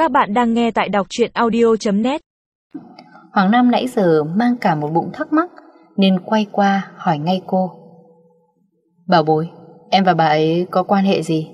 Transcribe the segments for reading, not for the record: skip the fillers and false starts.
Các bạn đang nghe tại đọc truyện audio.net. Hoàng Nam nãy giờ mang cả một bụng thắc mắc nên quay qua hỏi ngay cô. Bảo bối, em và bà ấy có quan hệ gì?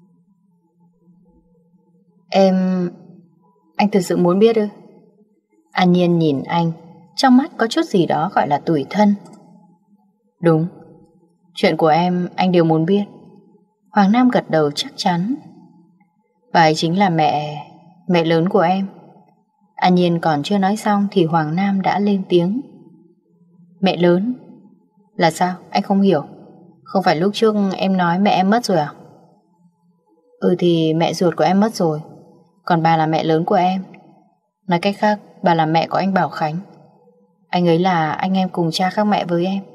Anh thực sự muốn biết ư? An Nhiên nhìn anh, trong mắt có chút gì đó gọi là tủi thân. Đúng, chuyện của em anh đều muốn biết. Hoàng Nam gật đầu chắc chắn. Bà ấy chính là mẹ lớn của em. An Nhiên còn chưa nói xong thì Hoàng Nam đã lên tiếng. Mẹ lớn? Là sao? Anh không hiểu. Không phải lúc trước em nói mẹ em mất rồi à? Thì mẹ ruột của em mất rồi, còn bà là mẹ lớn của em. Nói cách khác, bà là mẹ của anh Bảo Khánh. Anh ấy là anh em cùng cha khác mẹ với em.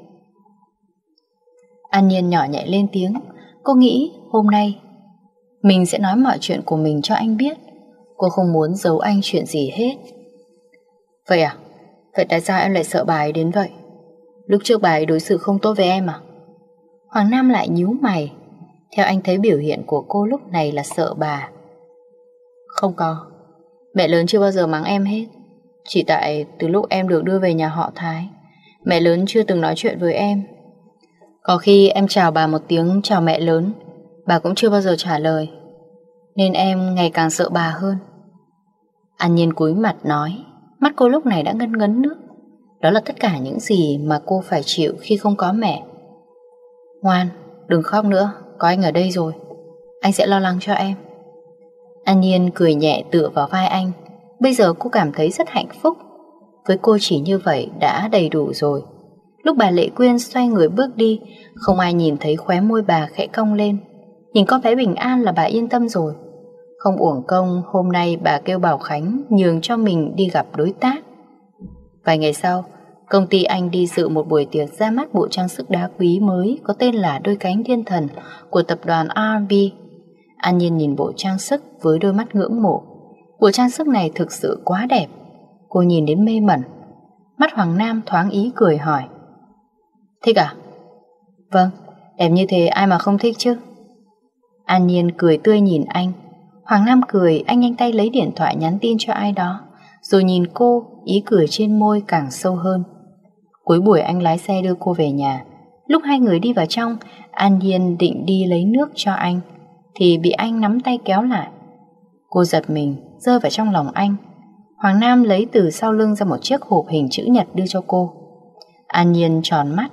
An Nhiên nhỏ nhẹ lên tiếng. Cô nghĩ hôm nay mình sẽ nói mọi chuyện của mình cho anh biết. Cô không muốn giấu anh chuyện gì hết. Vậy à? Vậy tại sao em lại sợ bà ấy đến vậy? Lúc trước bà ấy đối xử không tốt với em à? Hoàng Nam lại nhíu mày. Theo anh thấy biểu hiện của cô lúc này là sợ bà. Không có. Mẹ lớn chưa bao giờ mắng em hết. Chỉ tại từ lúc em được đưa về nhà họ Thái, mẹ lớn chưa từng nói chuyện với em. Có khi em chào bà một tiếng chào mẹ lớn, bà cũng chưa bao giờ trả lời, nên em ngày càng sợ bà hơn. An Nhiên cúi mặt nói. Mắt cô lúc này đã ngấn ngấn nước. Đó là tất cả những gì mà cô phải chịu khi không có mẹ. Ngoan, đừng khóc nữa, có anh ở đây rồi. Anh sẽ lo lắng cho em. An Nhiên cười nhẹ tựa vào vai anh. Bây giờ cô cảm thấy rất hạnh phúc. Với cô chỉ như vậy đã đầy đủ rồi. Lúc bà Lệ Quyên xoay người bước đi, không ai nhìn thấy khóe môi bà khẽ cong lên. Nhìn con bé bình an là bà yên tâm rồi. Không uổng công hôm nay bà kêu Bảo Khánh nhường cho mình đi gặp đối tác. Vài ngày sau, công ty anh đi dự một buổi tiệc ra mắt bộ trang sức đá quý mới có tên là Đôi Cánh Thiên Thần của tập đoàn R&B. An Nhiên nhìn bộ trang sức với đôi mắt ngưỡng mộ. Bộ trang sức này thực sự quá đẹp. Cô nhìn đến mê mẩn. Mắt Hoàng Nam thoáng ý cười hỏi. Thích à? Vâng, đẹp như thế ai mà không thích chứ. An Nhiên cười tươi nhìn anh. Hoàng Nam cười, anh nhanh tay lấy điện thoại nhắn tin cho ai đó, rồi nhìn cô, ý cười trên môi càng sâu hơn. Cuối buổi anh lái xe đưa cô về nhà. Lúc hai người đi vào trong, An Nhiên định đi lấy nước cho anh thì bị anh nắm tay kéo lại. Cô giật mình, rơi vào trong lòng anh. Hoàng Nam lấy từ sau lưng ra một chiếc hộp hình chữ nhật đưa cho cô. An Nhiên tròn mắt.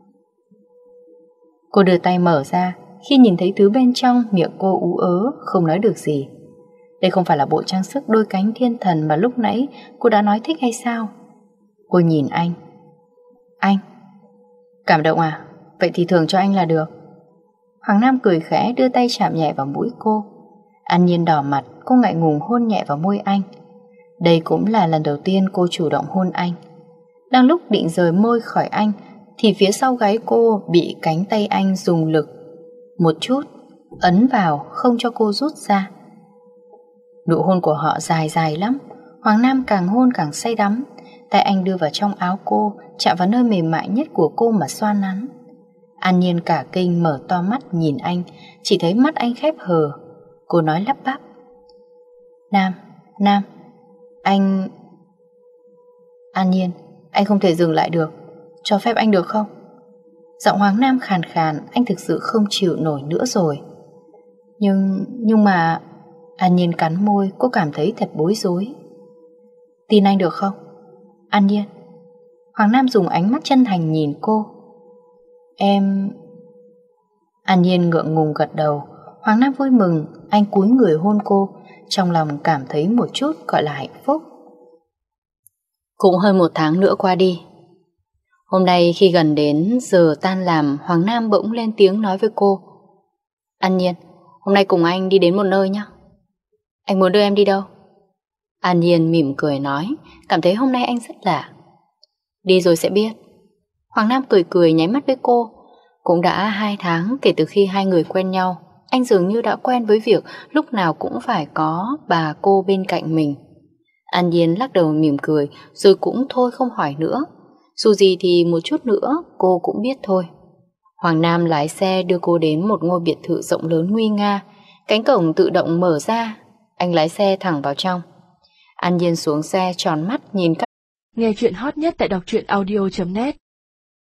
Cô đưa tay mở ra. Khi nhìn thấy thứ bên trong, miệng cô ú ớ, không nói được gì. Đây không phải là bộ trang sức Đôi Cánh Thiên Thần mà lúc nãy cô đã nói thích hay sao? Cô nhìn anh. Anh cảm động à? Vậy thì thưởng cho anh là được. Hoàng Nam cười khẽ đưa tay chạm nhẹ vào mũi cô. An Nhiên đỏ mặt, cô ngại ngùng hôn nhẹ vào môi anh. Đây cũng là lần đầu tiên cô chủ động hôn anh. Đang lúc định rời môi khỏi anh thì phía sau gáy cô bị cánh tay anh dùng lực một chút ấn vào, không cho cô rút ra. Nụ hôn của họ dài dài lắm. Hoàng Nam càng hôn càng say đắm. Tay anh đưa vào trong áo cô, chạm vào nơi mềm mại nhất của cô mà xoa nắn. An Nhiên cả kinh mở to mắt nhìn anh, chỉ thấy mắt anh khép hờ. Cô nói lắp bắp. Nam, anh... An Nhiên, anh không thể dừng lại được. Cho phép anh được không? Giọng Hoàng Nam khàn khàn, anh thực sự không chịu nổi nữa rồi. Nhưng mà... An Nhiên cắn môi, cô cảm thấy thật bối rối. Tin anh được không? An Nhiên. Hoàng Nam dùng ánh mắt chân thành nhìn cô. Em... An Nhiên ngượng ngùng gật đầu. Hoàng Nam vui mừng, anh cúi người hôn cô. Trong lòng cảm thấy một chút gọi là hạnh phúc. Cũng hơn 1 tháng nữa qua đi. Hôm nay khi gần đến giờ tan làm, Hoàng Nam bỗng lên tiếng nói với cô. An Nhiên, hôm nay cùng anh đi đến một nơi nhé. Anh muốn đưa em đi đâu? An Nhiên mỉm cười nói, cảm thấy hôm nay anh rất lạ. Đi rồi sẽ biết. Hoàng Nam cười cười nháy mắt với cô. Cũng đã 2 tháng kể từ khi hai người quen nhau. Anh dường như đã quen với việc lúc nào cũng phải có bà cô bên cạnh mình. An Nhiên lắc đầu mỉm cười, rồi cũng thôi không hỏi nữa. Dù gì thì một chút nữa cô cũng biết thôi. Hoàng Nam lái xe đưa cô đến một ngôi biệt thự rộng lớn nguy nga. Cánh cổng tự động mở ra. Anh lái xe thẳng vào trong. An Nhiên xuống xe tròn mắt nhìn các. Nghe chuyện hot nhất tại đọc truyện audio.net